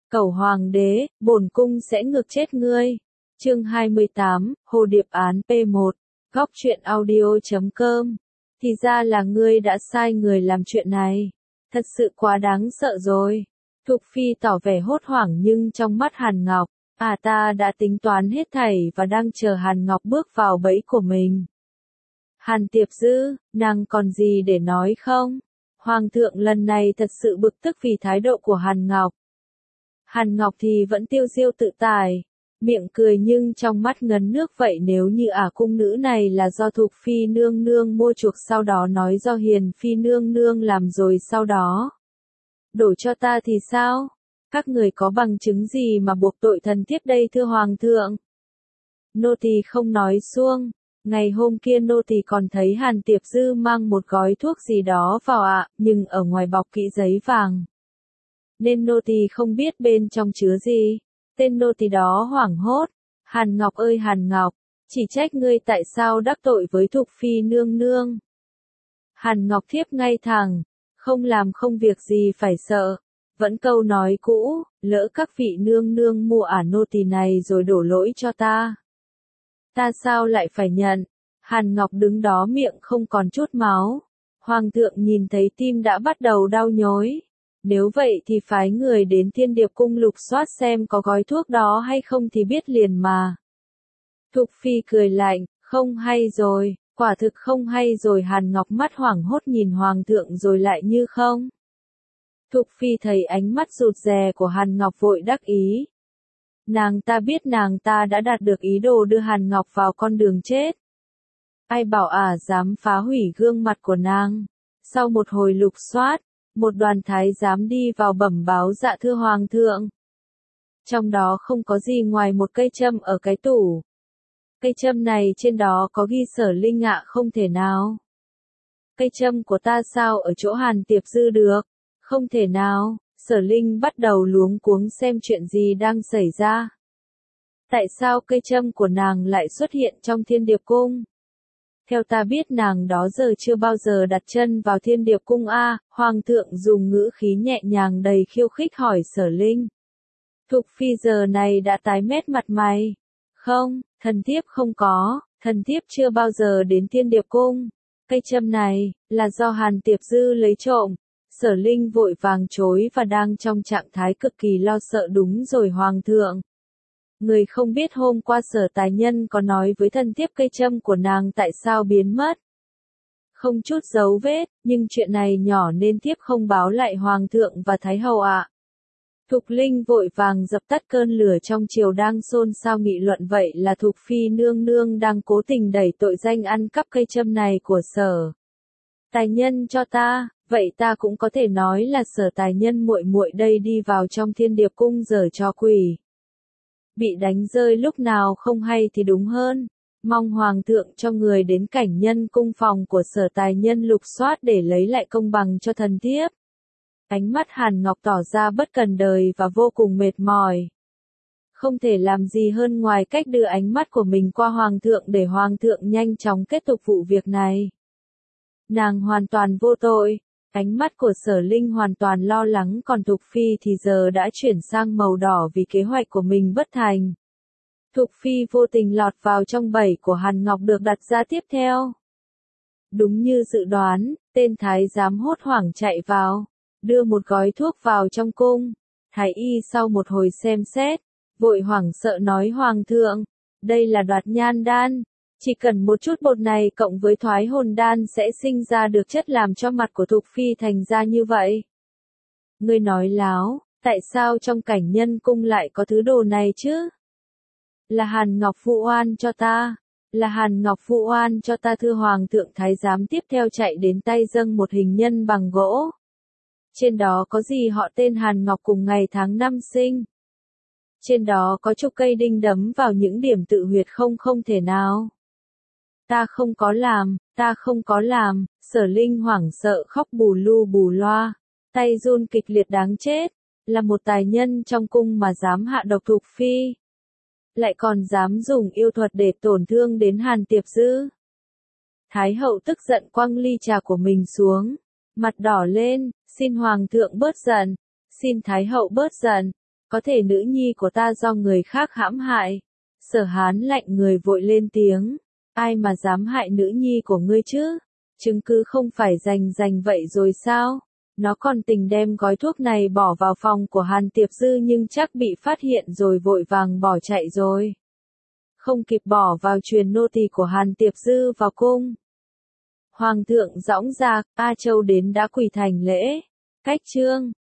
Cẩu hoàng đế, bổn cung sẽ ngược chết ngươi. Chương 28, Hồ Điệp án P1, Góc truyện audio.com. Thì ra là ngươi đã sai người làm chuyện này. Thật sự quá đáng sợ rồi. Thục Phi tỏ vẻ hốt hoảng nhưng trong mắt Hàn Ngọc, ta đã tính toán hết thảy và đang chờ Hàn Ngọc bước vào bẫy của mình. Hàn Tiệp Dư, nàng còn gì để nói không? Hoàng thượng lần này thật sự bực tức vì thái độ của Hàn Ngọc. Hàn Ngọc thì vẫn tiêu diêu tự tài, miệng cười nhưng trong mắt ngấn nước vậy nếu như cung nữ này là do Thục Phi nương nương mua chuộc sau đó nói do Hiền Phi nương nương làm rồi sau đó đổ cho ta thì sao? Các người có bằng chứng gì mà buộc tội thần thiếp đây thưa Hoàng thượng? Nô tỳ không nói suông, ngày hôm kia nô tỳ còn thấy Hàn Tiệp Dư mang một gói thuốc gì đó vào nhưng ở ngoài bọc kỹ giấy vàng. Nên nô tỳ không biết bên trong chứa gì. Tên nô tỳ đó hoảng hốt. Hàn Ngọc ơi Hàn Ngọc, chỉ trách ngươi tại sao đắc tội với Thục Phi nương nương. Hàn Ngọc thiếp ngay thẳng, không làm không việc gì phải sợ. Vẫn câu nói cũ, lỡ các vị nương nương mua nô tỳ này rồi đổ lỗi cho ta. Ta sao lại phải nhận? Hàn Ngọc đứng đó miệng không còn chút máu. Hoàng thượng nhìn thấy tim đã bắt đầu đau nhói. Nếu vậy thì phái người đến Thiên Điệp cung lục soát xem có gói thuốc đó hay không thì biết liền mà. Thục Phi cười lạnh, không hay rồi, quả thực không hay rồi. Hàn Ngọc mắt hoảng hốt nhìn Hoàng thượng rồi lại như không. Thục Phi thấy ánh mắt rụt rè của Hàn Ngọc vội đắc ý. Nàng ta biết nàng ta đã đạt được ý đồ đưa Hàn Ngọc vào con đường chết. Ai bảo dám phá hủy gương mặt của nàng. Sau một hồi lục soát, một đoàn thái giám đi vào bẩm báo dạ thưa Hoàng thượng. Trong đó không có gì ngoài một cây châm ở cái tủ. Cây châm này trên đó có ghi Sở Linh không thể nào. Cây châm của ta sao ở chỗ Hàn Tiệp Dư được? Không thể nào. Sở Linh bắt đầu luống cuống xem chuyện gì đang xảy ra. Tại sao cây châm của nàng lại xuất hiện trong Thiên Điệp cung? Theo ta biết nàng đó giờ chưa bao giờ đặt chân vào Thiên Điệp cung Hoàng thượng dùng ngữ khí nhẹ nhàng đầy khiêu khích hỏi Sở Linh. Thục Phi giờ này đã tái mét mặt mày. Không, thần thiếp không có, thần thiếp chưa bao giờ đến Thiên Điệp cung. Cây châm này, là do Hàn Tiệp Dư lấy trộm. Sở Linh vội vàng chối và đang trong trạng thái cực kỳ lo sợ. Đúng rồi Hoàng thượng. Người không biết hôm qua Sở Tài Nhân có nói với thần thiếp cây châm của nàng tại sao biến mất. Không chút dấu vết, nhưng chuyện này nhỏ nên thiếp không báo lại Hoàng thượng và Thái Hậu Thục Linh vội vàng dập tắt cơn lửa trong triều đang xôn xao nghị luận vậy là Thục Phi nương nương đang cố tình đẩy tội danh ăn cắp cây châm này của Sở Tài Nhân cho ta. Vậy ta cũng có thể nói là Sở Tài Nhân muội muội đây đi vào trong Thiên Điệp cung giở trò quỷ. Bị đánh rơi lúc nào không hay thì đúng hơn. Mong Hoàng thượng cho người đến cảnh nhân cung phòng của Sở Tài Nhân lục soát để lấy lại công bằng cho thần thiếp. Ánh mắt Hàn Ngọc tỏ ra bất cần đời và vô cùng mệt mỏi. Không thể làm gì hơn ngoài cách đưa ánh mắt của mình qua Hoàng thượng để Hoàng thượng nhanh chóng kết thúc vụ việc này. Nàng hoàn toàn vô tội. Ánh mắt của Sở Linh hoàn toàn lo lắng còn Thục Phi thì giờ đã chuyển sang màu đỏ vì kế hoạch của mình bất thành. Thục Phi vô tình lọt vào trong bẫy của Hàn Ngọc được đặt ra tiếp theo. Đúng như dự đoán, tên thái giám hốt hoảng chạy vào, đưa một gói thuốc vào trong cung. Thái y sau một hồi xem xét, vội hoảng sợ nói Hoàng thượng, đây là Đoạt Nhan đan. Chỉ cần một chút bột này cộng với Thoái Hồn đan sẽ sinh ra được chất làm cho mặt của Thục Phi thành ra như vậy. Ngươi nói láo, tại sao trong cảnh nhân cung lại có thứ đồ này chứ? Là Hàn Ngọc phụ oan cho ta. Là Hàn Ngọc phụ oan cho ta thưa Hoàng thượng. Thái giám tiếp theo chạy đến tay dâng một hình nhân bằng gỗ. Trên đó có gì họ tên Hàn Ngọc cùng ngày tháng năm sinh. Trên đó có chục cây đinh đấm vào những điểm tự huyệt không thể nào. Ta không có làm, ta không có làm. Sở Linh hoảng sợ khóc bù lu bù loa, tay run kịch liệt đáng chết. Là một tài nhân trong cung mà dám hạ độc Thục Phi. Lại còn dám dùng yêu thuật để tổn thương đến Hàn Tiệp Dư. Thái hậu tức giận quăng ly trà của mình xuống, mặt đỏ lên, xin Hoàng thượng bớt giận, xin Thái hậu bớt giận. Có thể nữ nhi của ta do người khác hãm hại. Sở Hán lạnh người vội lên tiếng. Ai mà dám hại nữ nhi của ngươi chứ? Chứng cứ không phải rành vậy rồi sao? Nó còn tình đem gói thuốc này bỏ vào phòng của Hàn Tiệp Dư nhưng chắc bị phát hiện rồi vội vàng bỏ chạy rồi. Không kịp bỏ vào truyền nô tỳ của Hàn Tiệp Dư vào cung. Hoàng thượng dõng dạc, A Châu đến đã quỳ thành lễ. Cách chương